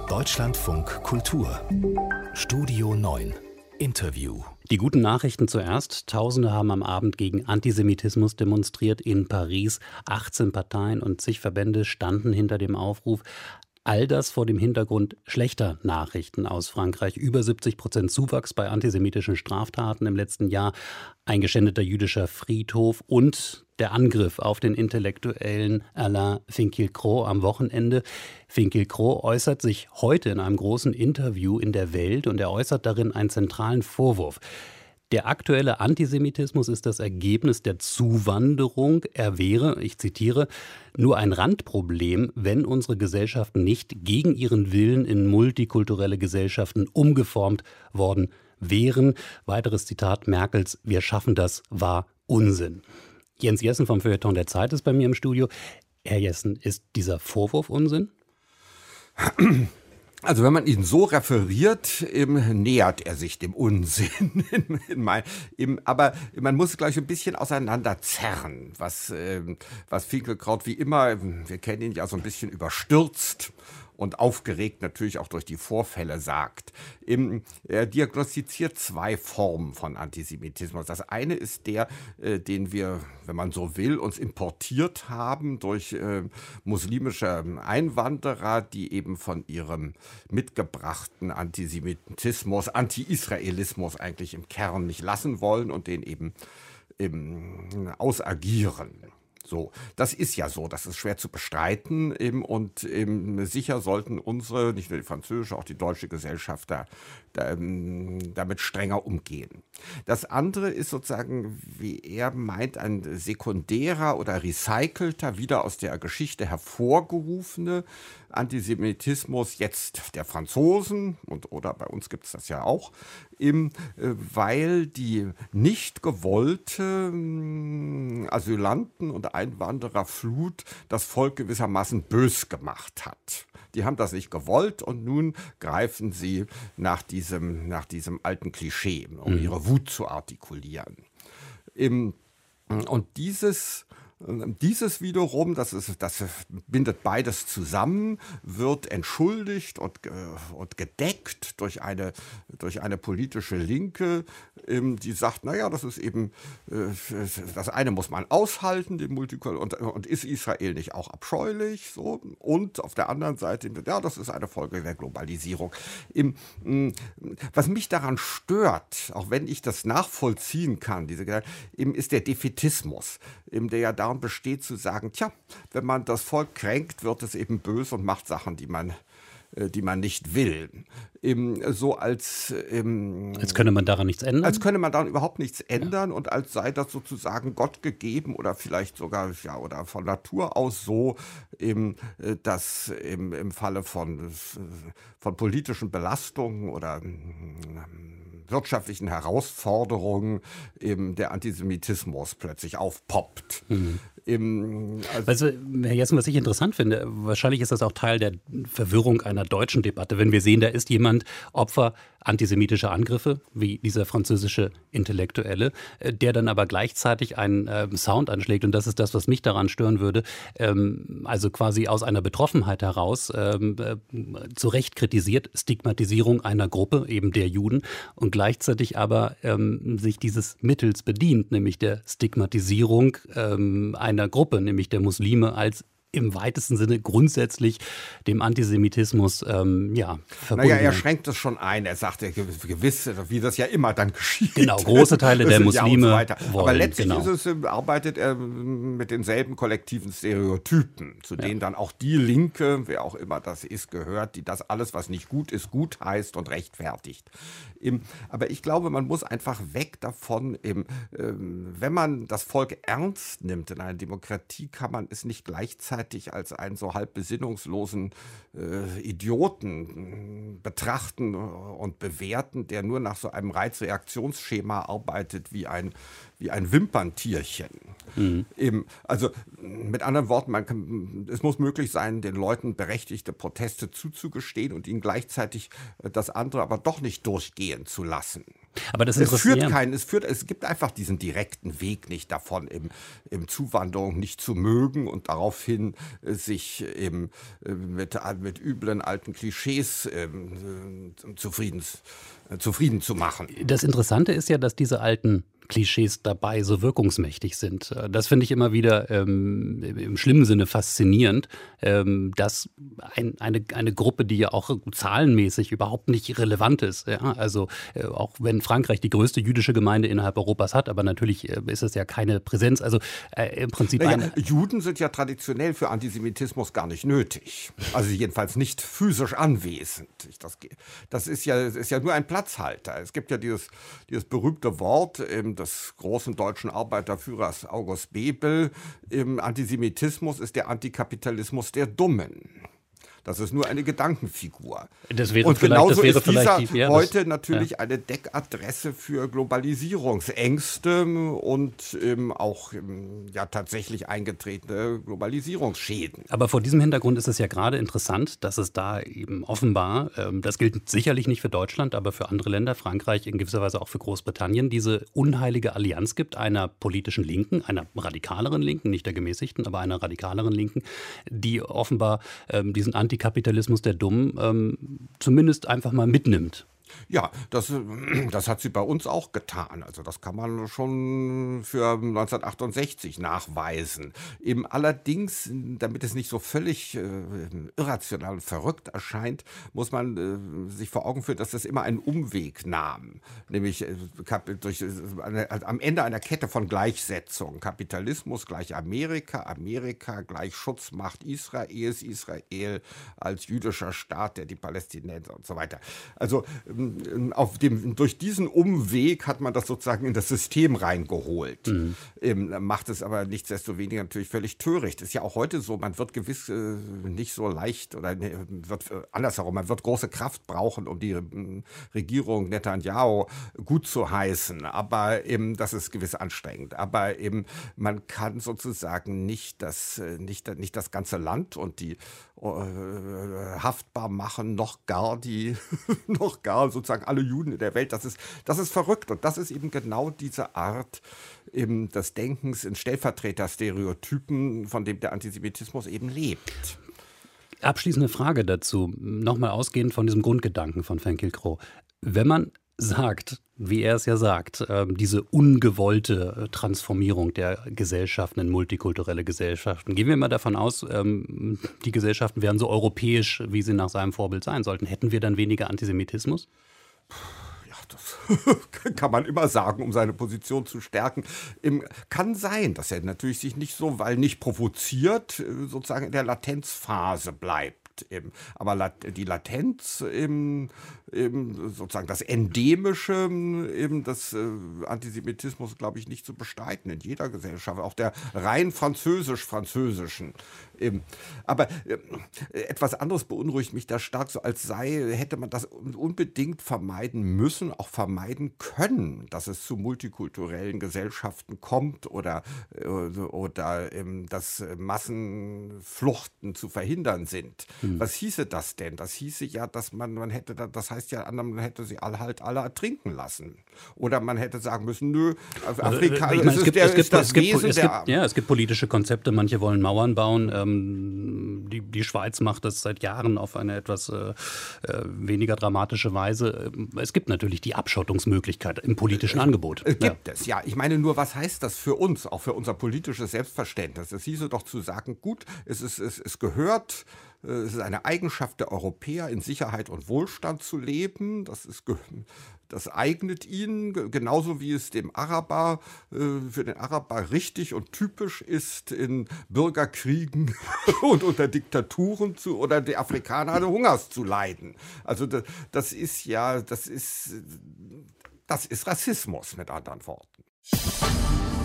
Deutschlandfunk Kultur Studio 9 Interview. Die guten Nachrichten zuerst. Tausende haben am Abend gegen Antisemitismus demonstriert in Paris. 18 Parteien und zig Verbände standen hinter dem Aufruf. All das vor dem Hintergrund schlechter Nachrichten aus Frankreich. Über 70% Zuwachs bei antisemitischen Straftaten im letzten Jahr, ein geschändeter jüdischer Friedhof und der Angriff auf den Intellektuellen Alain Finkielkraut am Wochenende. Finkielkraut äußert sich heute in einem großen Interview in der Welt und er äußert darin einen zentralen Vorwurf. Der aktuelle Antisemitismus ist das Ergebnis der Zuwanderung. Er wäre, ich zitiere, nur ein Randproblem, wenn unsere Gesellschaften nicht gegen ihren Willen in multikulturelle Gesellschaften umgeformt worden wären. Weiteres Zitat Merkels: Wir schaffen das, war Unsinn. Jens Jessen vom Feuilleton der Zeit ist bei mir im Studio. Herr Jessen, ist dieser Vorwurf Unsinn? Also wenn man ihn so referiert, nähert er sich dem Unsinn. Aber man muss gleich ein bisschen auseinanderzerren, was Finkielkraut wie immer, wir kennen ihn ja so ein bisschen überstürzt und aufgeregt natürlich auch durch die Vorfälle sagt. Er diagnostiziert zwei Formen von Antisemitismus. Das eine ist der, den wir, wenn man so will, uns importiert haben durch muslimische Einwanderer, die eben von ihrem mitgebrachten Antisemitismus, Anti-Israelismus eigentlich im Kern nicht lassen wollen und den eben ausagieren. So, das ist ja so, das ist schwer zu bestreiten und sicher sollten unsere, nicht nur die französische, auch die deutsche Gesellschaft damit strenger umgehen. Das andere ist sozusagen, wie er meint, ein sekundärer oder recycelter, wieder aus der Geschichte hervorgerufene Antisemitismus jetzt der Franzosen oder bei uns gibt es das ja auch, weil die nicht gewollte Asylanten- und Einwandererflut das Volk gewissermaßen bös gemacht hat. Die haben das nicht gewollt und nun greifen sie nach diesem alten Klischee, um ihre Wut zu artikulieren. Und dieses wiederum, das bindet beides zusammen, wird entschuldigt und gedeckt durch eine politische Linke, die sagt, naja, das ist eben, das eine muss man aushalten, den und ist Israel nicht auch abscheulich, so, und auf der anderen Seite, ja, das ist eine Folge der Globalisierung. Was mich daran stört, auch wenn ich das nachvollziehen kann, ist der Defätismus, der ja darum besteht zu sagen, tja, wenn man das Volk kränkt, wird es eben böse und macht Sachen, die man nicht will. Als könne man daran nichts ändern? Als könne man daran überhaupt nichts ändern und als sei das sozusagen Gott gegeben oder vielleicht sogar oder von Natur aus so, dass im Falle von politischen Belastungen oder wirtschaftlichen Herausforderungen der Antisemitismus plötzlich aufpoppt. Weißt du, Herr Jessen, was ich interessant finde, wahrscheinlich ist das auch Teil der Verwirrung einer deutschen Debatte, wenn wir sehen, da ist jemand Opfer antisemitischer Angriffe, wie dieser französische Intellektuelle, der dann aber gleichzeitig einen Sound anschlägt, und das ist das, was mich daran stören würde, also quasi aus einer Betroffenheit heraus zu Recht kritisiert, Stigmatisierung einer Gruppe, eben der Juden, und gleichzeitig aber sich dieses Mittels bedient, nämlich der Stigmatisierung einer Gruppe, nämlich der Muslime, als im weitesten Sinne grundsätzlich dem Antisemitismus verbunden. Naja, er schränkt es schon ein. Er sagt ja gewiss, wie das ja immer dann geschieht. Genau, große Teile der Muslime wollen. Aber letztlich genau. Arbeitet er mit denselben kollektiven Stereotypen, zu denen dann auch die Linke, wer auch immer das ist, gehört, die das alles, was nicht gut ist, gut heißt und rechtfertigt. Aber ich glaube, man muss einfach weg davon, wenn man das Volk ernst nimmt in einer Demokratie, kann man es nicht gleichzeitig als einen so halb besinnungslosen Idioten betrachten und bewerten, der nur nach so einem Reizreaktionsschema arbeitet wie ein Wimperntierchen. Also mit anderen Worten, es muss möglich sein, den Leuten berechtigte Proteste zuzugestehen und ihnen gleichzeitig das andere aber doch nicht durchgehen zu lassen. Aber das es gibt einfach diesen direkten Weg nicht davon, im Zuwanderung nicht zu mögen und daraufhin sich eben mit üblen alten Klischees zufrieden zu machen. Das Interessante ist ja, dass diese alten Klischees dabei so wirkungsmächtig sind. Das finde ich immer wieder im schlimmen Sinne faszinierend, dass eine Gruppe, die ja auch zahlenmäßig überhaupt nicht relevant ist, ja, also auch wenn Frankreich die größte jüdische Gemeinde innerhalb Europas hat, aber natürlich ist es ja keine Präsenz, also im Prinzip Juden sind ja traditionell für Antisemitismus gar nicht nötig, also jedenfalls nicht physisch anwesend. Das ist ja nur ein Platzhalter. Es gibt ja dieses berühmte Wort des großen deutschen Arbeiterführers August Bebel, Antisemitismus ist der Antikapitalismus der Dummen. Das ist nur eine Gedankenfigur. Und genauso ist dieser heute natürlich eine Deckadresse für Globalisierungsängste und auch tatsächlich eingetretene Globalisierungsschäden. Aber vor diesem Hintergrund ist es ja gerade interessant, dass es da eben offenbar, das gilt sicherlich nicht für Deutschland, aber für andere Länder, Frankreich, in gewisser Weise auch für Großbritannien, diese unheilige Allianz gibt einer politischen Linken, einer radikaleren Linken, nicht der gemäßigten, aber einer radikaleren Linken, die offenbar diesen Antikapitalismus der Dummen zumindest einfach mal mitnimmt. Ja, das hat sie bei uns auch getan. Also das kann man schon für 1968 nachweisen. Eben allerdings, damit es nicht so völlig irrational und verrückt erscheint, muss man sich vor Augen führen, dass das immer einen Umweg nahm. Nämlich am Ende einer Kette von Gleichsetzung. Kapitalismus gleich Amerika, Amerika gleich Schutzmacht Israels, Israel als jüdischer Staat, der die Palästinenser und so weiter. Also durch diesen Umweg hat man das sozusagen in das System reingeholt. Macht es aber nichtsdestoweniger natürlich völlig töricht. Ist ja auch heute so, man wird gewiss nicht so leicht andersherum, man wird große Kraft brauchen, um die Regierung Netanyahu gut zu heißen. Aber das ist gewiss anstrengend. Aber man kann sozusagen nicht das ganze Land und die haftbar machen, noch gar sozusagen alle Juden in der Welt. Das ist verrückt. Und das ist eben genau diese Art des Denkens in Stellvertreterstereotypen, von dem der Antisemitismus eben lebt. Abschließende Frage dazu, nochmal ausgehend von diesem Grundgedanken von Fenkell-Kroh. Wenn man sagt, wie er es ja sagt, diese ungewollte Transformierung der Gesellschaften in multikulturelle Gesellschaften. Gehen wir mal davon aus, die Gesellschaften wären so europäisch, wie sie nach seinem Vorbild sein sollten. Hätten wir dann weniger Antisemitismus? Ja, das kann man immer sagen, um seine Position zu stärken. Kann sein, dass er natürlich sich nicht so, weil nicht provoziert, sozusagen in der Latenzphase bleibt. Aber die Latenz, sozusagen das Endemische des Antisemitismus, glaube ich, nicht zu bestreiten in jeder Gesellschaft, auch der rein französischen. Aber etwas anderes beunruhigt mich da stark, so als hätte man das unbedingt vermeiden müssen, auch vermeiden können, dass es zu multikulturellen Gesellschaften kommt oder dass Massenfluchten zu verhindern sind. Was hieße das denn? Das hieße ja, dass man hätte, das heißt ja, man hätte sie alle ertrinken lassen. Oder man hätte sagen müssen, nö, Afrika ist das Wesen der... Es gibt politische Konzepte, manche wollen Mauern bauen. Die Schweiz macht das seit Jahren auf eine etwas weniger dramatische Weise. Es gibt natürlich die Abschottungsmöglichkeit im politischen Angebot. Gibt es, ja. Ich meine nur, was heißt das für uns, auch für unser politisches Selbstverständnis? Es hieße doch zu sagen, gut, es ist eine Eigenschaft der Europäer, in Sicherheit und Wohlstand zu leben. Das eignet ihnen, genauso wie es für den Araber richtig und typisch ist, in Bürgerkriegen und unter Diktaturen oder die Afrikaner an Hungers zu leiden. Also das ist Rassismus, mit anderen Worten.